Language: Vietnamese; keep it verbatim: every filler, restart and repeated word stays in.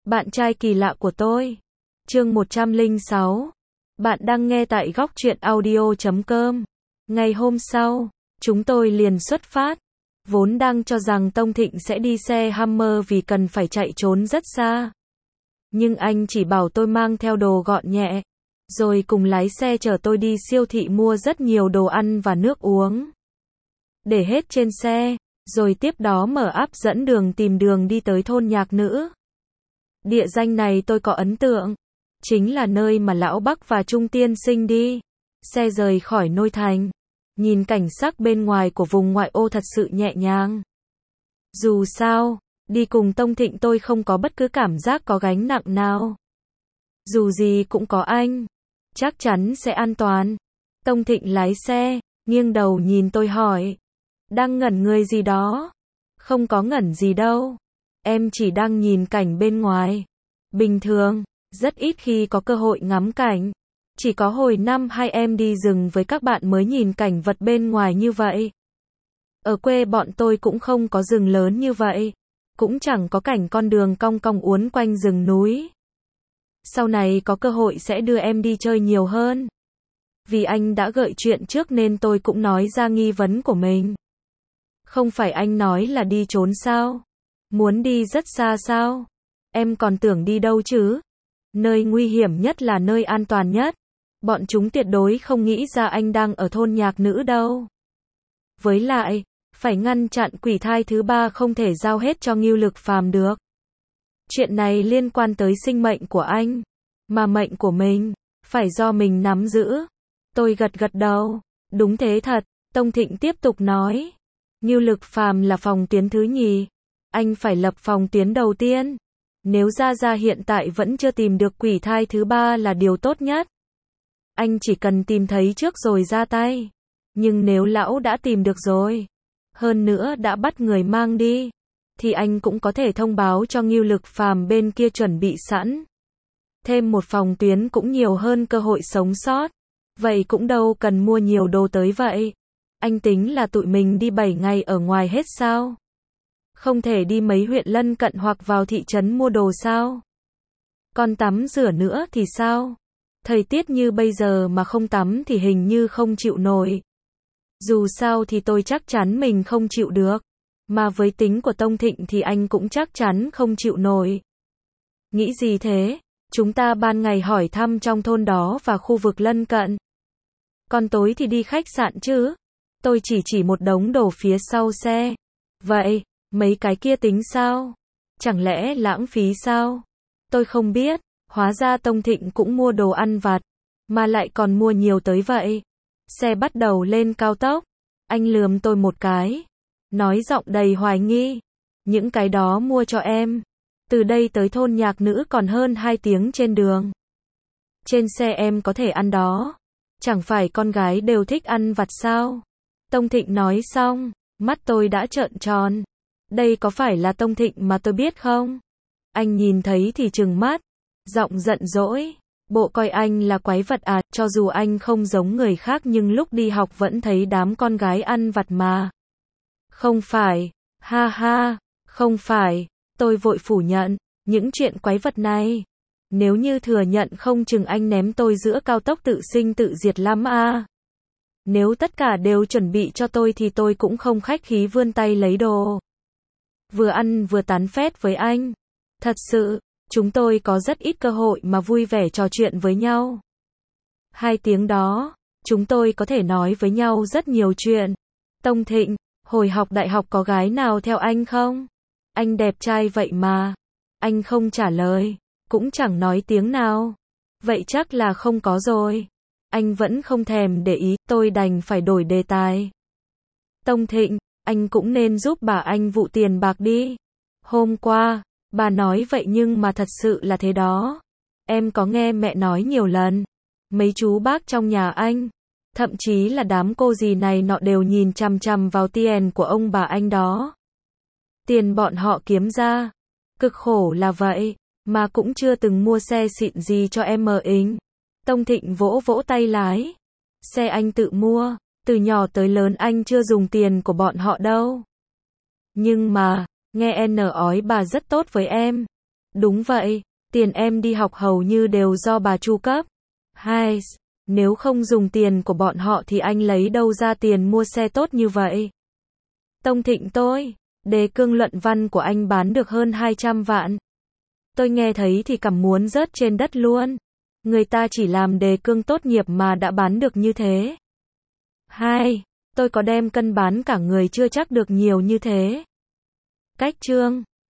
Bạn trai kỳ lạ của tôi. Chương một trăm lẻ sáu. Bạn đang nghe tại góc truyện audio chấm com. Ngày hôm sau, chúng tôi liền xuất phát. Vốn đang cho rằng Tông Thịnh sẽ đi xe Hummer vì cần phải chạy trốn rất xa. Nhưng anh chỉ bảo tôi mang theo đồ gọn nhẹ, rồi cùng lái xe chở tôi đi siêu thị mua rất nhiều đồ ăn và nước uống. Để hết trên xe, rồi tiếp đó mở app dẫn đường tìm đường đi tới thôn Nhạc Nữ. Địa danh này tôi có ấn tượng, chính là nơi mà Lão Bắc và Trung Tiên Sinh đi. Xe rời khỏi nội thành, nhìn cảnh sắc bên ngoài của vùng ngoại ô thật sự nhẹ nhàng. Dù sao, đi cùng Tông Thịnh tôi không có bất cứ cảm giác có gánh nặng nào. Dù gì cũng có anh, chắc chắn sẽ an toàn. Tông Thịnh lái xe, nghiêng đầu nhìn tôi hỏi. Đang ngẩn người gì đó? Không có ngẩn gì đâu. Em chỉ đang nhìn cảnh bên ngoài. Bình thường, rất ít khi có cơ hội ngắm cảnh. Chỉ có hồi năm hai em đi rừng với các bạn mới nhìn cảnh vật bên ngoài như vậy. Ở quê bọn tôi cũng không có rừng lớn như vậy. Cũng chẳng có cảnh con đường cong cong uốn quanh rừng núi. Sau này có cơ hội sẽ đưa em đi chơi nhiều hơn. Vì anh đã gợi chuyện trước nên tôi cũng nói ra nghi vấn của mình. Không phải anh nói là đi trốn sao? Muốn đi rất xa sao? Em còn tưởng đi đâu chứ? Nơi nguy hiểm nhất là nơi an toàn nhất. Bọn chúng tuyệt đối không nghĩ ra anh đang ở thôn Nhạc Nữ đâu. Với lại, phải ngăn chặn quỷ thai thứ ba không thể giao hết cho Ngưu Lực Phàm được. Chuyện này liên quan tới sinh mệnh của anh, mà mệnh của mình, phải do mình nắm giữ. Tôi gật gật đầu, đúng thế thật. Tông Thịnh tiếp tục nói. Ngưu Lực Phàm là phòng tuyến thứ nhì. Anh phải lập phòng tuyến đầu tiên. Nếu Gia Gia hiện tại vẫn chưa tìm được quỷ thai thứ ba là điều tốt nhất. Anh chỉ cần tìm thấy trước rồi ra tay. Nhưng nếu lão đã tìm được rồi, hơn nữa đã bắt người mang đi, thì anh cũng có thể thông báo cho Ngưu Lực Phàm bên kia chuẩn bị sẵn. Thêm một phòng tuyến cũng nhiều hơn cơ hội sống sót. Vậy cũng đâu cần mua nhiều đồ tới vậy. Anh tính là tụi mình đi bảy ngày ở ngoài hết sao? Không thể đi mấy huyện lân cận hoặc vào thị trấn mua đồ sao? Còn tắm rửa nữa thì sao? Thời tiết như bây giờ mà không tắm thì hình như không chịu nổi. Dù sao thì tôi chắc chắn mình không chịu được. Mà với tính của Tông Thịnh thì anh cũng chắc chắn không chịu nổi. Nghĩ gì thế? Chúng ta ban ngày hỏi thăm trong thôn đó và khu vực lân cận. Còn tối thì đi khách sạn chứ? Tôi chỉ chỉ một đống đồ phía sau xe. Vậy, mấy cái kia tính sao? Chẳng lẽ lãng phí sao? Tôi không biết, hóa ra Tông Thịnh cũng mua đồ ăn vặt, mà lại còn mua nhiều tới vậy. Xe bắt đầu lên cao tốc, anh lườm tôi một cái, nói giọng đầy hoài nghi. Những cái đó mua cho em. Từ đây tới thôn Nhạc Nữ còn hơn hai tiếng trên đường. Trên xe em có thể ăn đó. Chẳng phải con gái đều thích ăn vặt sao? Tông Thịnh nói xong, mắt tôi đã trợn tròn. Đây có phải là Tông Thịnh mà tôi biết không? Anh nhìn thấy thì trừng mắt, giọng giận dỗi. Bộ coi anh là quái vật à? Cho dù anh không giống người khác nhưng lúc đi học vẫn thấy đám con gái ăn vặt mà. Không phải, ha ha, không phải. Tôi vội phủ nhận, những chuyện quái vật này. Nếu như thừa nhận không chừng anh ném tôi giữa cao tốc tự sinh tự diệt lắm à. Nếu tất cả đều chuẩn bị cho tôi thì tôi cũng không khách khí vươn tay lấy đồ. Vừa ăn vừa tán phét với anh. Thật sự, chúng tôi có rất ít cơ hội mà vui vẻ trò chuyện với nhau. Hai tiếng đó, chúng tôi có thể nói với nhau rất nhiều chuyện. Tông Thịnh, hồi học đại học có gái nào theo anh không? Anh đẹp trai vậy mà. Anh không trả lời, cũng chẳng nói tiếng nào. Vậy chắc là không có rồi. Anh vẫn không thèm để ý, tôi đành phải đổi đề tài. Tông Thịnh, anh cũng nên giúp bà anh vụ tiền bạc đi. Hôm qua, bà nói vậy nhưng mà thật sự là thế đó. Em có nghe mẹ nói nhiều lần. Mấy chú bác trong nhà anh, thậm chí là đám cô dì này nọ đều nhìn chằm chằm vào tiền của ông bà anh đó. Tiền bọn họ kiếm ra, cực khổ là vậy, mà cũng chưa từng mua xe xịn gì cho em mờ ính. Tông Thịnh vỗ vỗ tay lái. Xe anh tự mua, từ nhỏ tới lớn anh chưa dùng tiền của bọn họ đâu. Nhưng mà, nghe N ói bà rất tốt với em. Đúng vậy, tiền em đi học hầu như đều do bà chu cấp. Hai, nếu không dùng tiền của bọn họ thì anh lấy đâu ra tiền mua xe tốt như vậy? Tông Thịnh tôi, đề cương luận văn của anh bán được hơn hai trăm vạn. Tôi nghe thấy thì cảm muốn rớt trên đất luôn. Người ta chỉ làm đề cương tốt nghiệp mà đã bán được như thế. Hai, tôi có đem cân bán cả người chưa chắc được nhiều như thế. Cách chương